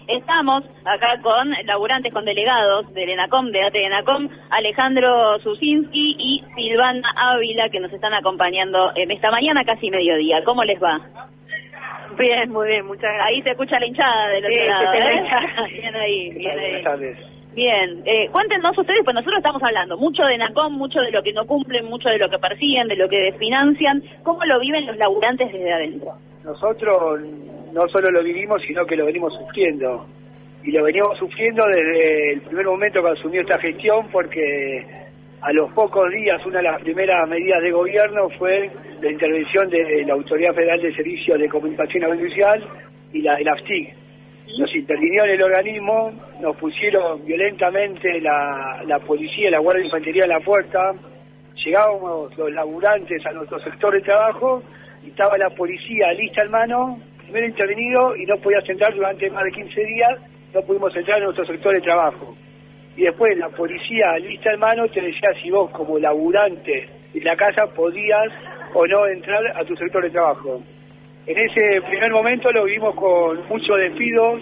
Estamos acá con laburantes, con delegados del ENACOM, de ATE ENACOM, Alejandro Susinski y Silvana Ávila, que nos están acompañando en esta mañana, casi mediodía. ¿Cómo les va? Bien, muy bien, muchas gracias. Ahí se escucha la hinchada del otro lado, la ¿eh? hinchada. Bien ahí, bien ahí. Buenas tardes. Bien, cuéntenos ustedes, pues nosotros estamos hablando mucho de ENACOM, mucho de lo que no cumplen, mucho de lo que persiguen, de lo que desfinancian. ¿Cómo lo viven los laburantes desde adentro? Nosotros no solo lo vivimos, sino que lo venimos sufriendo. Y lo venimos sufriendo desde el primer momento que asumió esta gestión, porque a los pocos días una de las primeras medidas de gobierno fue la intervención de la Autoridad Federal de Servicios de Comunicación Audiovisual y la de la AFTIC. Nos intervinió en el organismo, nos pusieron violentamente la policía y la Guardia de Infantería en la puerta, llegábamos los laburantes a nuestro sector de trabajo y estaba la policía lista en mano, primero intervenido, y no podías entrar durante más de 15 días, no pudimos entrar en nuestro sector de trabajo. Y después la policía lista en mano te decía si vos como laburante de la casa podías o no entrar a tu sector de trabajo. En ese primer momento lo vimos con muchos despidos,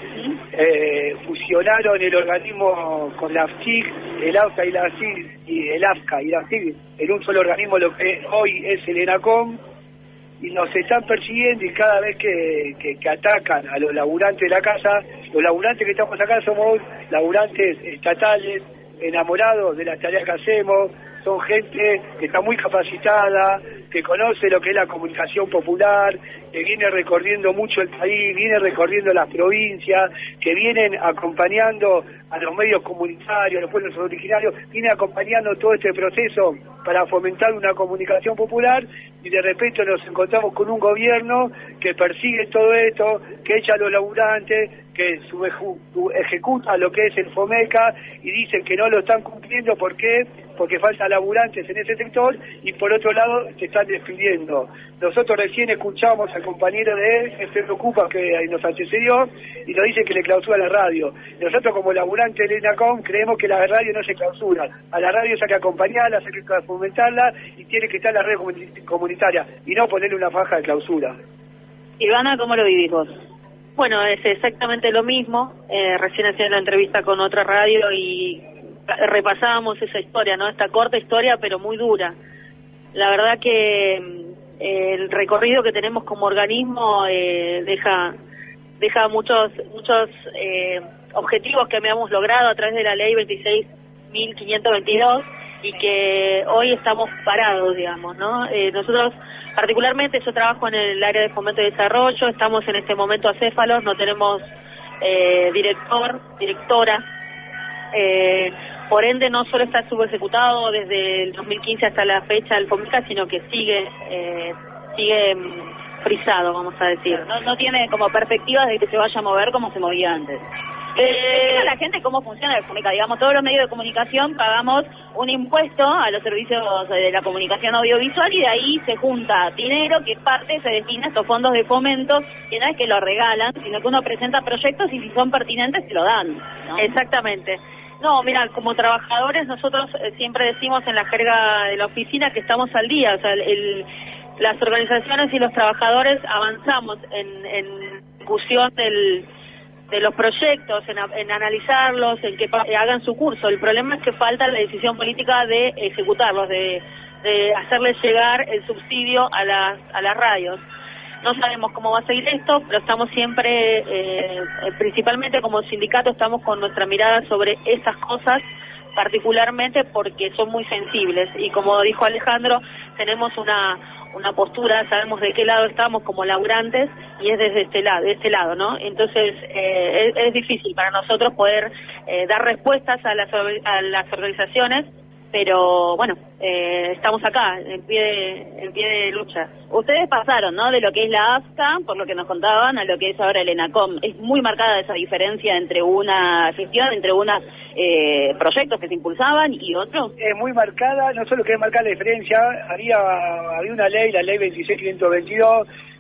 fusionaron el organismo con la AFTIC, el AFCA y la AFTIC, y el AFCA y la AFTIC en un solo organismo, lo que hoy es el ENACOM, y nos están persiguiendo, y cada vez que atacan a los laburantes de la casa, los laburantes que estamos acá somos laburantes estatales, enamorados de las tareas que hacemos, son gente que está muy capacitada, que conoce lo que es la comunicación popular, que viene recorriendo mucho el país, viene recorriendo las provincias, que vienen acompañando a los medios comunitarios, a los pueblos originarios, viene acompañando todo este proceso para fomentar una comunicación popular, y de repente nos encontramos con un gobierno que persigue todo esto, que echa a los laburantes, que ejecuta lo que es el FOMECA, y dicen que no lo están cumpliendo. ¿Por qué? Porque faltan laburantes en ese sector, y por otro lado se están despidiendo. Nosotros recién escuchamos al compañero de él, que se preocupa, que nos antecedió, y nos dice que le clausura la radio. Nosotros como laburantes del ENACOM creemos que la radio no se clausura. A la radio hay que acompañarla, hay que fomentarla, y tiene que estar la red comunitaria, y no ponerle una faja de clausura. Ivana, ¿cómo lo vivís vos? Bueno, es exactamente lo mismo. Recién hacía una entrevista con otra radio y repasábamos esa historia, ¿no? Esta corta historia, pero muy dura. La verdad que el recorrido que tenemos como organismo deja muchos objetivos que habíamos logrado a través de la ley 26.522 y que hoy estamos parados, digamos, ¿no? Nosotros, particularmente, yo trabajo en el área de fomento y desarrollo, estamos en este momento acéfalos, no tenemos directora, por ende no solo está subejecutado desde el 2015 hasta la fecha el FOMECA, sino que sigue frisado, vamos a decir. No tiene como perspectivas de que se vaya a mover como se movía antes. A la gente cómo funciona el FOMECA, digamos, todos los medios de comunicación pagamos un impuesto a los servicios de la comunicación audiovisual, y de ahí se junta dinero que parte se destina a estos fondos de fomento, que no es que lo regalan, sino que uno presenta proyectos y si son pertinentes se lo dan, ¿no? Exactamente. No, mira, como trabajadores nosotros siempre decimos en la jerga de la oficina que estamos al día, o sea, las organizaciones y los trabajadores avanzamos en discusión de los proyectos, en analizarlos, en que hagan su curso. El problema es que falta la decisión política de ejecutarlos, de hacerles llegar el subsidio a las radios. No sabemos cómo va a seguir esto, pero estamos siempre, principalmente como sindicato, estamos con nuestra mirada sobre esas cosas, particularmente porque son muy sensibles. Y como dijo Alejandro, tenemos una postura, sabemos de qué lado estamos como laburantes, y es desde este lado, ¿no? Entonces es difícil para nosotros poder dar respuestas a las organizaciones, pero bueno, estamos acá en pie de lucha. Ustedes pasaron, ¿no?, de lo que es la AFCA, por lo que nos contaban, a lo que es ahora el ENACOM. Es muy marcada esa diferencia entre una gestión, entre unos proyectos que se impulsaban y otros. Es muy marcada, no solo que es marcada la diferencia, había una ley, la ley 26.522,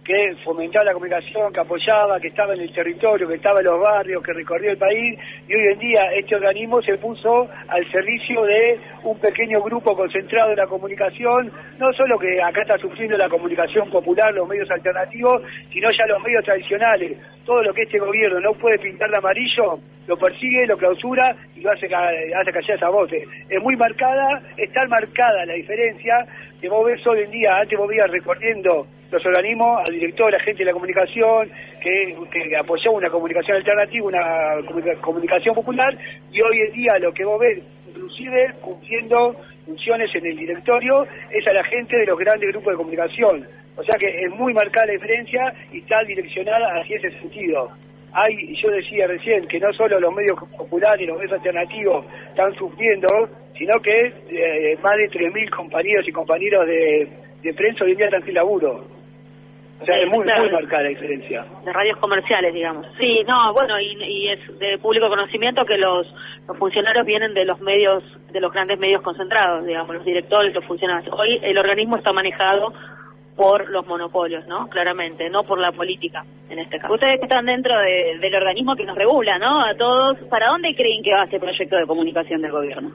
que fomentaba la comunicación, que apoyaba, que estaba en el territorio, que estaba en los barrios, que recorrió el país, y hoy en día este organismo se puso al servicio de un pequeño grupo concentrado en la comunicación, no solo que acá está sufriendo la comunicación popular, los medios alternativos, sino ya los medios tradicionales. Todo lo que este gobierno no puede pintar de amarillo, lo persigue, lo clausura y lo hace callar esa voz. Es muy marcada, está marcada la diferencia que vos ves hoy en día. Antes vos veías recorriendo los organismos al director, a la gente de la comunicación, que apoyaba una comunicación alternativa, una comunicación popular, y hoy en día lo que vos ves, inclusive cumpliendo funciones en el directorio, es a la gente de los grandes grupos de comunicación. O sea que es muy marcada la diferencia y está direccionada hacia ese sentido. Yo decía recién que no solo los medios populares y los medios alternativos están sufriendo, sino que más de 3.000 compañeros y compañeros de prensa hoy en día están sin laburo. O sea, es muy marcada la diferencia. De radios comerciales, digamos. Sí, no, bueno, y es de público conocimiento que los funcionarios vienen de los medios, de los grandes medios concentrados, digamos, los directores, los funcionarios. Hoy el organismo está manejado por los monopolios, ¿no? Claramente, no por la política, en este caso. Ustedes que están dentro del organismo que nos regula, ¿no? A todos, ¿para dónde creen que va este proyecto de comunicación del gobierno?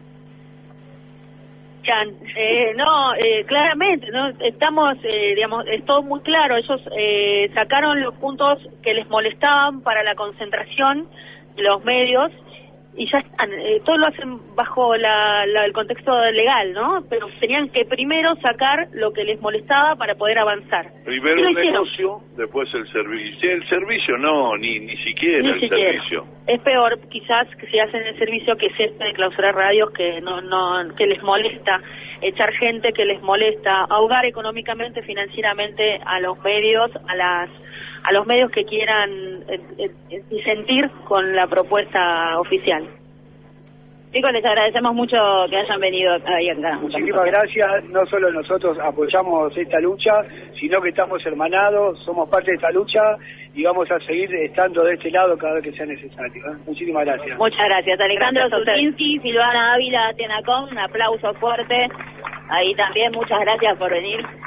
Claramente, ¿no? Estamos, digamos, es todo muy claro. Ellos sacaron los puntos que les molestaban para la concentración de los medios y ya están, todo lo hacen bajo el contexto legal, ¿no? Pero tenían que primero sacar lo que les molestaba para poder avanzar. Primero el negocio, después el servicio. El servicio no, ni siquiera el servicio. Es peor quizás que si hacen el servicio que es este de clausurar radios que que les molesta, echar gente que les molesta, ahogar económicamente, financieramente a los medios, a los medios que quieran disentir con la propuesta oficial. Chicos, les agradecemos mucho que hayan venido ahí acá. Muchísimas gracias. No solo nosotros apoyamos esta lucha, sino que estamos hermanados, somos parte de esta lucha y vamos a seguir estando de este lado cada vez que sea necesario. Muchísimas gracias. Muchas gracias. Alejandro Sutinski, Silvana Ávila, Tenacom, un aplauso fuerte. Ahí también, muchas gracias por venir.